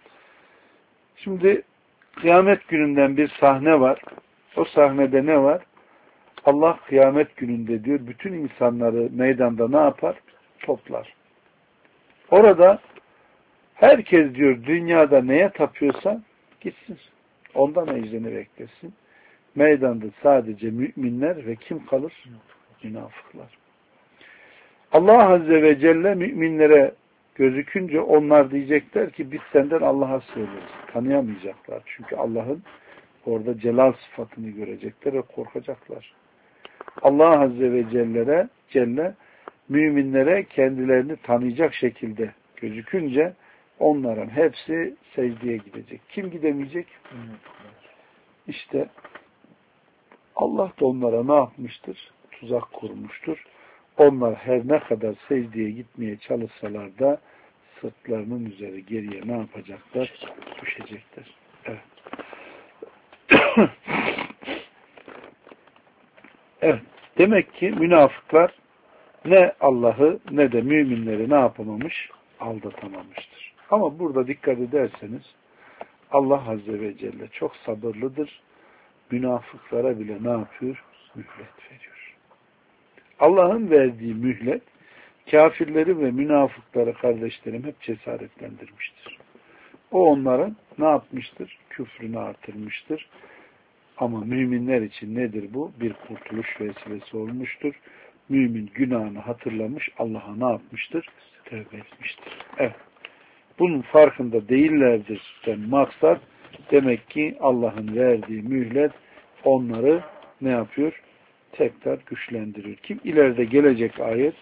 Şimdi kıyamet gününden bir sahne var. O sahnede ne var? Allah kıyamet gününde diyor bütün insanları meydanda ne yapar? Toplar. Orada herkes diyor dünyada neye tapıyorsa gitsin. Ondan ecrini beklesin. Meydanda sadece müminler ve kim kalır? Münafıklar. Allah Azze ve Celle müminlere gözükünce onlar diyecekler ki biz senden Allah'a sığınırız. Tanıyamayacaklar. Çünkü Allah'ın orada celal sıfatını görecekler ve korkacaklar. Allah Azze ve Celle'ye Celle müminlere kendilerini tanıyacak şekilde gözükünce onların hepsi secdeye gidecek. Kim gidemeyecek? İşte Allah da onlara ne yapmıştır? Tuzak kurmuştur. Onlar her ne kadar secdeye gitmeye çalışsalar da sırtlarının üzeri geriye ne yapacaklar? Düşecekler. Evet. Evet. Demek ki münafıklar ne Allah'ı ne de müminleri ne yapamamış? Aldatamamıştır. Ama burada dikkat ederseniz Allah Azze ve Celle çok sabırlıdır. Münafıklara bile ne yapıyor? Mühlet veriyor. Allah'ın verdiği mühlet kafirleri ve münafıkları kardeşlerim hep cesaretlendirmiştir. O onların ne yapmıştır? Küfrünü artırmıştır. Ama müminler için nedir bu? Bir kurtuluş vesilesi olmuştur. Mümin günahını hatırlamış, Allah'a ne yapmıştır? Tövbe etmiştir. Evet. Bunun farkında değillerdir. Yani maksat demek ki Allah'ın verdiği mühlet onları ne yapıyor? Tekrar güçlendiriyor. Kim ileride gelecek ayet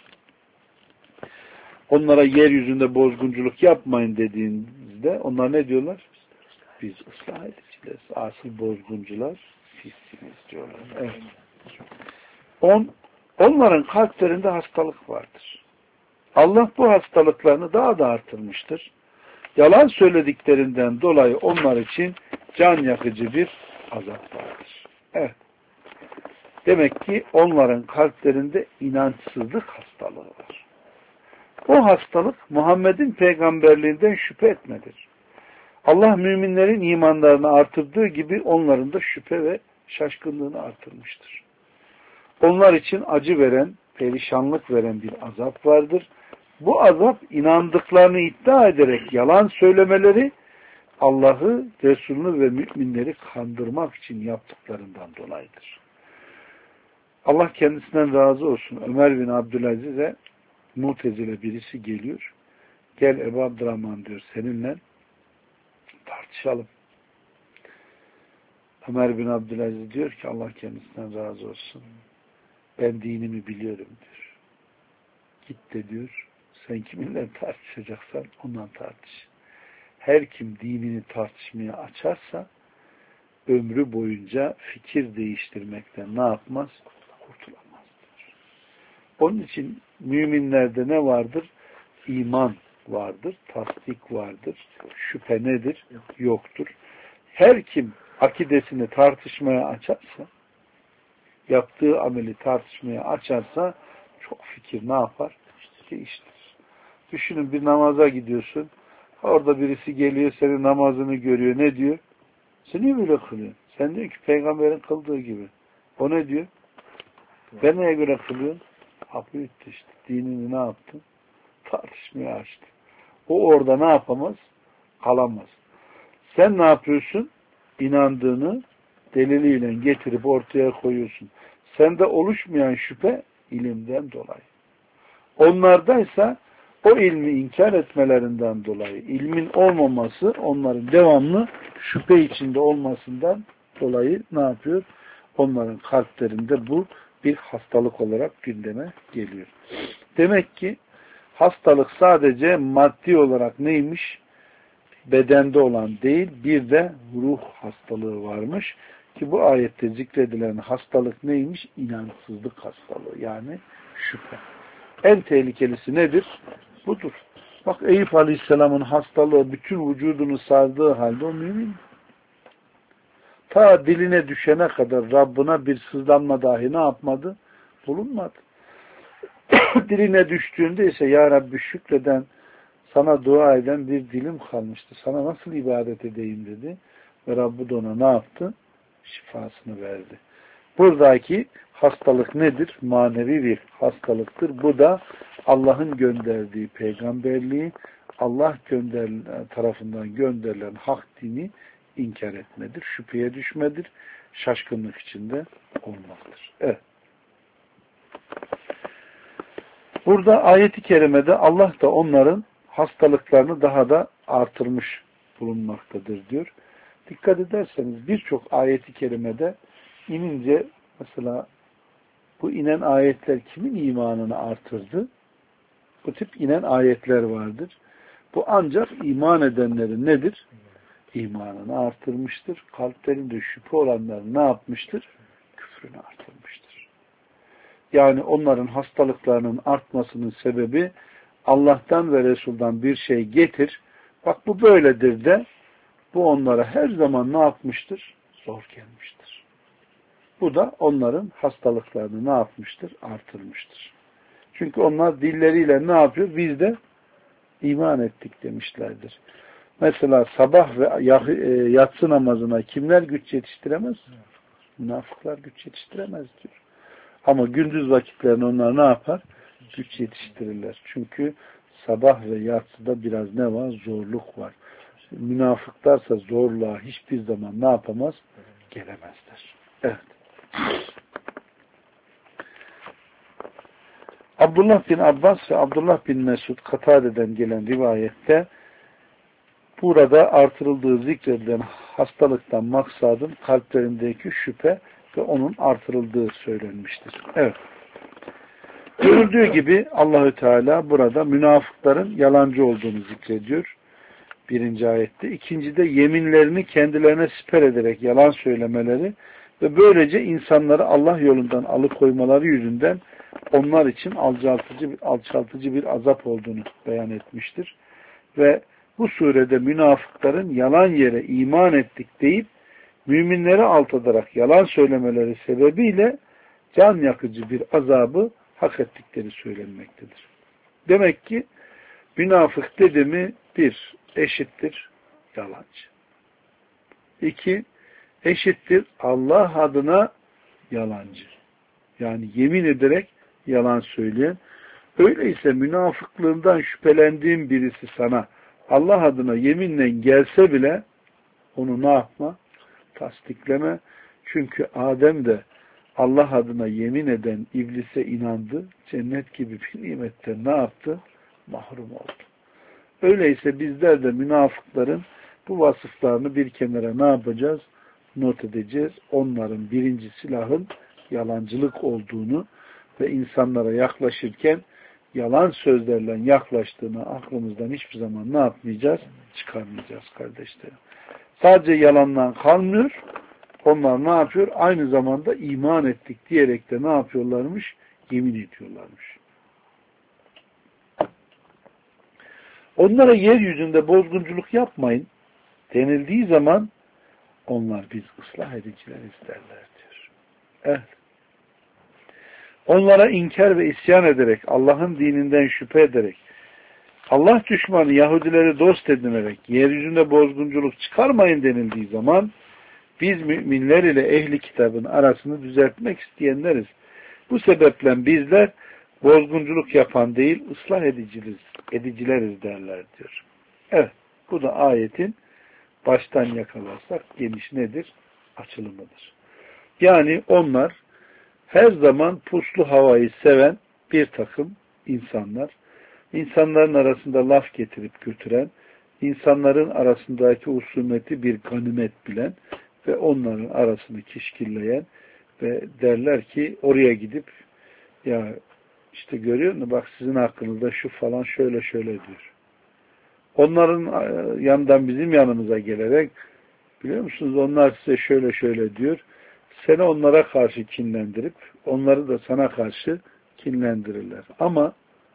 onlara yeryüzünde bozgunculuk yapmayın dediğinizde onlar ne diyorlar? Biz ıslah edeceğiz. Asıl bozguncular sizsiniz diyorlar. Evet. On, onların kalplerinde hastalık vardır. Allah bu hastalıklarını daha da artırmıştır. Yalan söylediklerinden dolayı onlar için can yakıcı bir azap vardır. Evet. Demek ki onların kalplerinde inançsızlık hastalığı var. O hastalık Muhammed'in peygamberliğinden şüphe etmedir. Allah müminlerin imanlarını artırdığı gibi onların da şüphe ve şaşkınlığını artırmıştır. Onlar için acı veren, perişanlık veren bir azap vardır. Bu azap inandıklarını iddia ederek yalan söylemeleri, Allah'ı, Resulünü ve müminleri kandırmak için yaptıklarından dolayıdır. Allah kendisinden razı olsun. Ömer bin Abdülaziz'e Mu'tezile birisi geliyor. Gel Ebu Abdurrahman diyor, seninle tartışalım. Ömer bin Abdülaziz diyor ki Allah kendisinden razı olsun. Ben dinimi biliyorum diyor. Git de diyor, sen kiminle tartışacaksan ondan tartış. Her kim dinini tartışmaya açarsa ömrü boyunca fikir değiştirmekten ne yapmaz? Kurtulamaz diyor. Onun için müminlerde ne vardır? İman vardır, tasdik vardır. Şüphe nedir? Yoktur. Her kim akidesini tartışmaya açarsa, yaptığı ameli tartışmaya açarsa çok fikir ne yapar? Değiştirir. Düşünün, bir namaza gidiyorsun. Orada birisi geliyor, senin namazını görüyor. Ne diyor? Sen niye böyle kılıyorsun? Sen diyor ki peygamberin kıldığı gibi. O ne diyor? Ben neye göre kılıyorum? Hapı yuttu işte. Dinini ne yaptın? Tartışmaya açtı. O orada ne yapamaz? Kalamaz. Sen ne yapıyorsun? İnandığını deliliyle getirip ortaya koyuyorsun. Sende oluşmayan şüphe ilimden dolayı. Onlardaysa o ilmi inkar etmelerinden dolayı, ilmin olmaması onların devamlı şüphe içinde olmasından dolayı ne yapıyor? Onların kalplerinde bu bir hastalık olarak gündeme geliyor. Demek ki hastalık sadece maddi olarak neymiş? Bedende olan değil, bir de ruh hastalığı varmış. Ki bu ayette zikredilen hastalık neymiş? İnançsızlık hastalığı, yani şüphe. En tehlikelisi nedir? Budur. Bak Eyüp Aleyhisselam'ın hastalığı bütün vücudunu sardığı halde o mümin. Ta diline düşene kadar Rabbına bir sızlanma dahi ne yapmadı? Bulunmadı. Diline düştüğünde ise ya Rabbi şükreden, sana dua eden bir dilim kalmıştı. Sana nasıl ibadet edeyim dedi. Ve Rabbi de ona ne yaptı? Şifasını verdi. Buradaki hastalık nedir? Manevi bir hastalıktır. Bu da Allah'ın gönderdiği peygamberliği, Allah gönder tarafından gönderilen hak dini inkar etmedir. Şüpheye düşmedir. Şaşkınlık içinde olmaktır. Evet. Burada ayet-i kerimede Allah da onların hastalıklarını daha da artırmış bulunmaktadır diyor. Dikkat ederseniz birçok ayet-i kerimede inince mesela bu inen ayetler kimin imanını artırdı? Bu tip inen ayetler vardır. Bu ancak iman edenlerin nedir? İmanını artırmıştır. Kalplerinde şüphe olanların ne yapmıştır? Küfrünü artırmıştır. Yani onların hastalıklarının artmasının sebebi Allah'tan ve Resul'dan bir şey getir. Bak bu böyledir de bu onlara her zaman ne yapmıştır? zor gelmiştir. Bu da onların hastalıklarını ne yapmıştır? Artırmıştır. Çünkü onlar dilleriyle ne yapıyor? Biz de iman ettik demişlerdir. Mesela sabah ve yatsı namazına kimler güç yetiştiremez? Münafıklar güç yetiştiremez diyor. Ama gündüz vakitlerini onlar ne yapar? Güç yetiştirirler. Çünkü sabah ve yatsıda biraz ne var? Zorluk var. Münafıklarsa zorluğa hiçbir zaman ne yapamaz? Gelemezler. Evet. Abdullah bin Abbas ve Abdullah bin Mesud Katade'den gelen rivayette burada artırıldığı zikredilen hastalıktan maksadın kalplerindeki şüphe ve onun artırıldığı söylenmiştir. Evet. Görüldüğü gibi Allahü Teala burada münafıkların yalancı olduğunu zikrediyor. Birinci ayette. İkincide yeminlerini kendilerine siper ederek yalan söylemeleri ve böylece insanları Allah yolundan alıkoymaları yüzünden onlar için alçaltıcı, alçaltıcı bir azap olduğunu beyan etmiştir. Ve bu surede münafıkların yalan yere iman ettik deyip müminleri alt ederek yalan söylemeleri sebebiyle can yakıcı bir azabı hak ettikleri söylenmektedir. Demek ki münafık dedi mi bir eşittir yalancı. İki eşittir Allah adına yalancı. Yani yemin ederek yalan söyleyen. Öyleyse münafıklığından şüphelendiğin birisi sana Allah adına yeminle gelse bile onu ne yapma? Tasdikleme. Çünkü Adem de Allah adına yemin eden iblise inandı. Cennet gibi bir nimetten ne yaptı? Mahrum oldu. Öyleyse bizler de münafıkların bu vasıflarını bir kenara ne yapacağız? Not edeceğiz. Onların birinci silahın yalancılık olduğunu ve insanlara yaklaşırken yalan sözlerle yaklaştığını aklımızdan hiçbir zaman ne yapmayacağız? Çıkarmayacağız kardeşlerim. Sadece yalandan kalmıyor. Onlar ne yapıyor? Aynı zamanda iman ettik diyerek de ne yapıyorlarmış? Yemin ediyorlarmış. Onlara yeryüzünde bozgunculuk yapmayın denildiği zaman onlar biz ıslah edicileriz derler diyor. Evet. Onlara inkar ve isyan ederek, Allah'ın dininden şüphe ederek, Allah düşmanı Yahudileri dost edinerek yeryüzünde bozgunculuk çıkarmayın denildiği zaman biz müminler ile ehli kitabın arasını düzeltmek isteyenleriz. Bu sebeple bizler bozgunculuk yapan değil, ıslah edicileriz, edicileriz derler diyor. Evet, bu da ayetin baştan yakalarsak geniş nedir? Açılımıdır. Yani onlar her zaman puslu havayı seven bir takım insanlar, insanların arasında laf getirip götüren, insanların arasındaki husumeti bir ganimet bilen ve onların arasını kişkilleyen ve derler ki oraya gidip ya işte görüyor musun bak sizin hakkınızda şu falan şöyle şöyle diyor. Onların yanından bizim yanımıza gelerek biliyor musunuz onlar size şöyle şöyle diyor. Seni onlara karşı kinlendirip onları da sana karşı kinlendirirler. Ama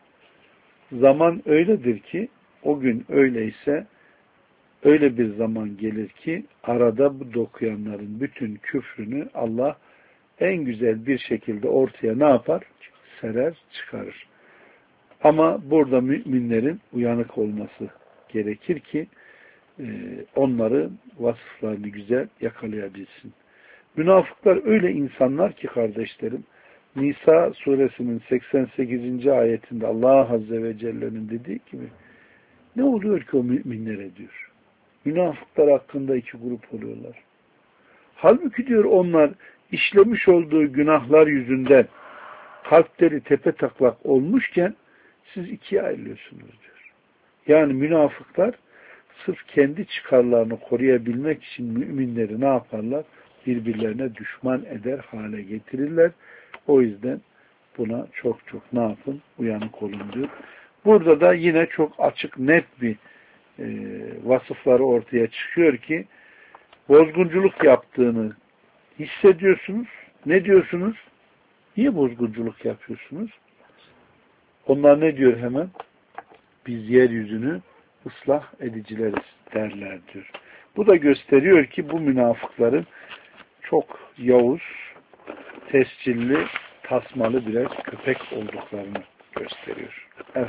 zaman öyledir ki o gün öyleyse öyle bir zaman gelir ki arada bu dokuyanların bütün küfrünü Allah en güzel bir şekilde ortaya ne yapar? Serer, çıkarır. Ama burada müminlerin uyanık olması gerekir ki e, onların vasıflarını güzel yakalayabilsin. Münafıklar öyle insanlar ki kardeşlerim, Nisa suresinin seksen sekizinci ayetinde Allah Azze ve Celle'nin dediği gibi ne oluyor ki o müminlere diyor. Münafıklar hakkında iki grup oluyorlar. Halbuki diyor onlar işlemiş olduğu günahlar yüzünden kalpleri tepetaklak olmuşken siz ikiye ayrılıyorsunuz diyor. Yani münafıklar sırf kendi çıkarlarını koruyabilmek için müminleri ne yaparlar? Birbirlerine düşman eder hale getirirler. O yüzden buna çok çok ne yapın? Uyanık olun diyor. Burada da yine çok açık net bir e, vasıfları ortaya çıkıyor ki bozgunculuk yaptığını hissediyorsunuz. Ne diyorsunuz? Niye bozgunculuk yapıyorsunuz? Onlar ne diyor hemen? Biz yeryüzünü ıslah edicileriz derler diyor. Bu da gösteriyor ki bu münafıkların çok yavuz, tescilli, tasmalı birer köpek olduklarını gösteriyor. Evet.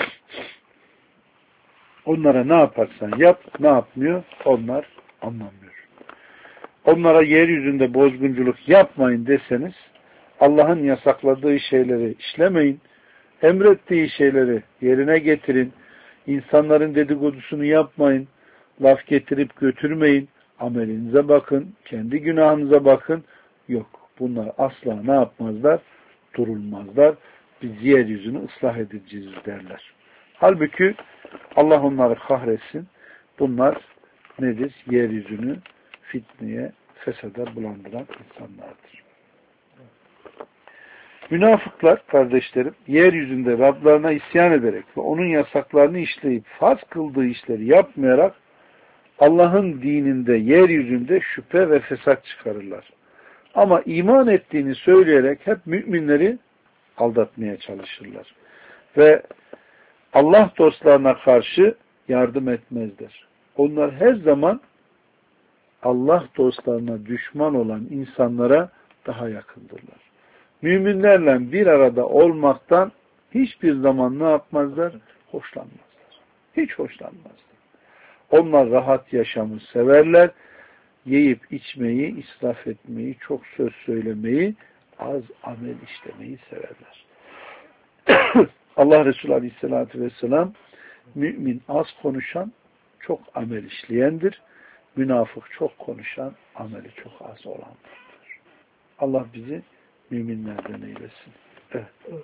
Onlara ne yaparsan yap, ne yapmıyor? Onlar anlamıyor. Onlara yeryüzünde bozgunculuk yapmayın deseniz, Allah'ın yasakladığı şeyleri işlemeyin, emrettiği şeyleri yerine getirin, insanların dedikodusunu yapmayın, laf getirip götürmeyin, amelinize bakın, kendi günahınıza bakın. Yok, bunlar asla ne yapmazlar? Durulmazlar. Biz yeryüzünü ıslah edeceğiz derler. Halbuki Allah onları kahretsin. Bunlar nedir? Yeryüzünü fitneye, fesada bulandıran insanlardır. Münafıklar, kardeşlerim, yeryüzünde Rablarına isyan ederek ve onun yasaklarını işleyip farz kıldığı işleri yapmayarak Allah'ın dininde, yeryüzünde şüphe ve fesat çıkarırlar. Ama iman ettiğini söyleyerek hep müminleri aldatmaya çalışırlar. Ve Allah dostlarına karşı yardım etmezler. Onlar her zaman Allah dostlarına düşman olan insanlara daha yakındırlar. Müminlerle bir arada olmaktan hiçbir zaman ne yapmazlar? Hoşlanmazlar. Hiç hoşlanmazlar. Onlar rahat yaşamı severler. Yiyip içmeyi, israf etmeyi, çok söz söylemeyi, az amel işlemeyi severler. Allah Resulü Aleyhisselatü Vesselam, mümin az konuşan, çok amel işleyendir. Münafık çok konuşan, ameli çok az olandır. Allah bizi müminlerden eylesin. Evet.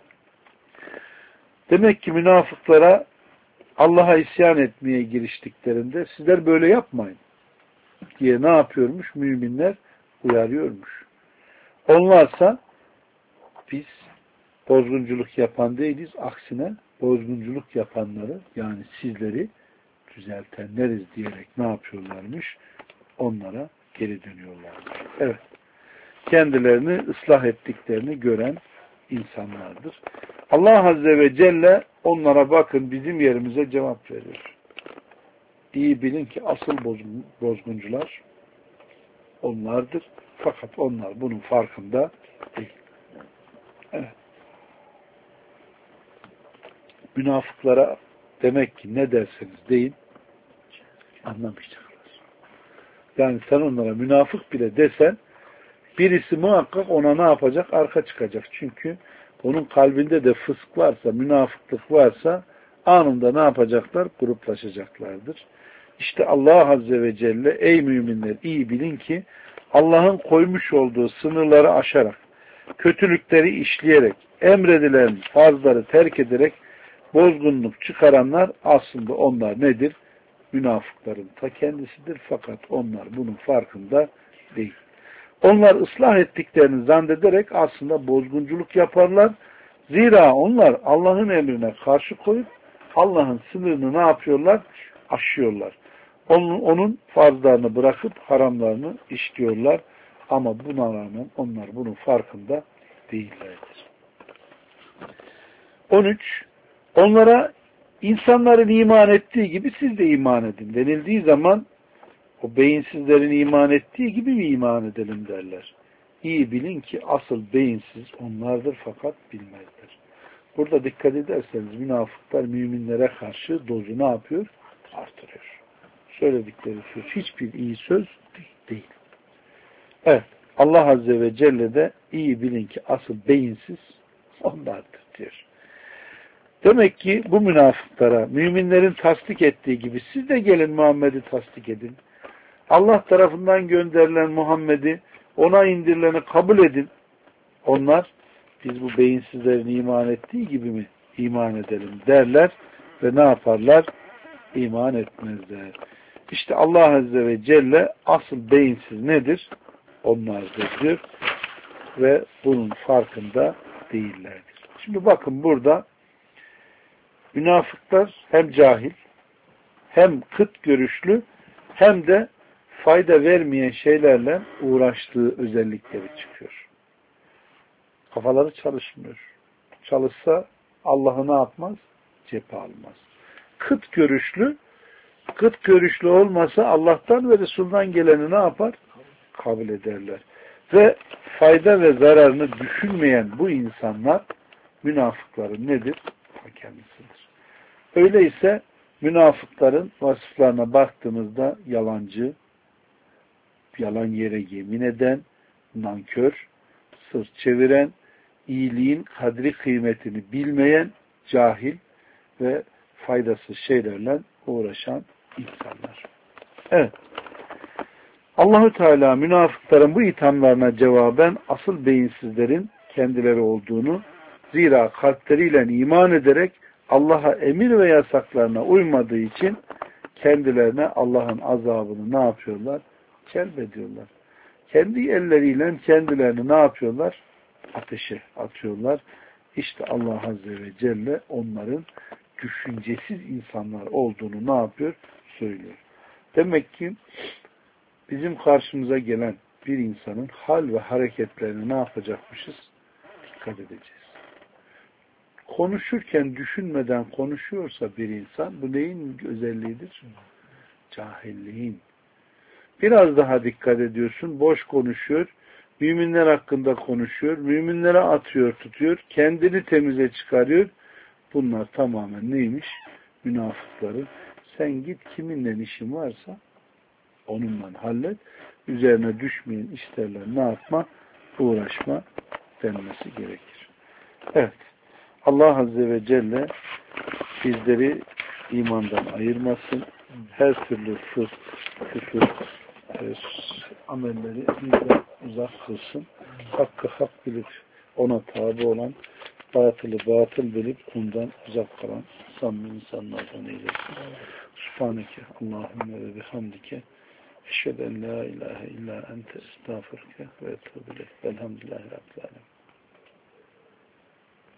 Demek ki münafıklara Allah'a isyan etmeye giriştiklerinde sizler böyle yapmayın diye ne yapıyormuş? Müminler uyarıyormuş. Onlarsa biz bozgunculuk yapan değiliz. Aksine bozgunculuk yapanları, yani sizleri düzeltenleriz diyerek ne yapıyorlarmış? Onlara geri dönüyorlarmış. Evet. Kendilerini ıslah ettiklerini gören insanlardır. Allah Azze ve Celle onlara bakın bizim yerimize cevap veriyor. İyi bilin ki asıl bozguncular onlardır. Fakat onlar bunun farkında değil. Evet. Münafıklara demek ki ne derseniz deyin anlamayacaklar. Yani sen onlara münafık bile desen birisi muhakkak ona ne yapacak? Arka çıkacak. Çünkü onun kalbinde de fısk varsa, münafıklık varsa anında ne yapacaklar? Gruplaşacaklardır. İşte Allah Azze ve Celle ey müminler iyi bilin ki Allah'ın koymuş olduğu sınırları aşarak, kötülükleri işleyerek, emredilen farzları terk ederek bozgunluk çıkaranlar aslında onlar nedir? Münafıkların ta kendisidir. Fakat onlar bunun farkında değil. Onlar ıslah ettiklerini zannederek aslında bozgunculuk yaparlar. Zira onlar Allah'ın emrine karşı koyup Allah'ın sınırını ne yapıyorlar? Aşıyorlar. Onun, onun farzlarını bırakıp haramlarını işliyorlar. Ama buna rağmen onlar bunun farkında değillerdir. on üç. Onlara insanların iman ettiği gibi siz de iman edin denildiği zaman o beyinsizlerin iman ettiği gibi mi iman edelim derler. İyi bilin ki asıl beyinsiz onlardır fakat bilmezler. Burada dikkat ederseniz münafıklar müminlere karşı dozu ne yapıyor? Artırıyor. Söyledikleri söz hiçbir iyi söz değil. Evet. Allah Azze ve Celle de iyi bilin ki asıl beyinsiz onlardır diyor. Demek ki bu münafıklara müminlerin tasdik ettiği gibi siz de gelin Muhammed'i tasdik edin. Allah tarafından gönderilen Muhammed'i, ona indirileni kabul edin. Onlar biz bu beyinsizlerin iman ettiği gibi mi iman edelim derler ve ne yaparlar? İman etmezler. İşte Allah Azze ve Celle asıl beyinsiz nedir? Onlardır diyor ve bunun farkında değillerdir. Şimdi bakın burada münafıklar hem cahil, hem kıt görüşlü, hem de fayda vermeyen şeylerle uğraştığı özellikleri çıkıyor. Kafaları çalışmıyor. Çalışsa Allah'ı ne yapmaz? Cephe almaz. Kıt görüşlü, kıt görüşlü olmasa Allah'tan ve Resul'dan geleni ne yapar? kabul ederler. Ve fayda ve zararını düşünmeyen bu insanlar münafıkların nedir? Ta kendisidir. Öyleyse münafıkların vasıflarına baktığımızda yalancı, yalan yere yemin eden, nankör, sırt çeviren, iyiliğin kadri kıymetini bilmeyen, cahil ve faydasız şeylerle uğraşan insanlar. Evet. Allah-u Teala münafıkların bu ithamlarına cevaben asıl beyinsizlerin kendileri olduğunu, zira kalpleriyle iman ederek Allah'a emir ve yasaklarına uymadığı için kendilerine Allah'ın azabını ne yapıyorlar? Celbediyorlar. Kendi elleriyle kendilerini ne yapıyorlar? Ateşe atıyorlar. İşte Allah Azze ve Celle onların düşüncesiz insanlar olduğunu ne yapıyor? Söylüyor. Demek ki bizim karşımıza gelen bir insanın hal ve hareketlerini ne yapacakmışız? Dikkat edeceğiz. Konuşurken düşünmeden konuşuyorsa bir insan, bu neyin özelliğidir? Cahilliğin. Biraz daha dikkat ediyorsun, boş konuşuyor, müminler hakkında konuşuyor, müminlere atıyor, tutuyor, kendini temize çıkarıyor. Bunlar tamamen neymiş? Münafıkların. Sen git kiminle işin varsa onunla hallet. Üzerine düşmeyen işlerle ne yapma? Uğraşma denmesi gerekir. Evet. Allah Azze ve Celle bizleri imandan ayırmasın. Her türlü fısk, küfür, amelleri bizden uzak kılsın. Hakkı hak bilip ona tabi olan, batılı batıl bilip ondan uzak kalan samimi insanlardan eylesin. Subhaneke Allahümme ve bihamdike eşheden la ilahe illa ente estağfurke ve etûbü ileyk. Velhamdülillahi Rabbil alemin.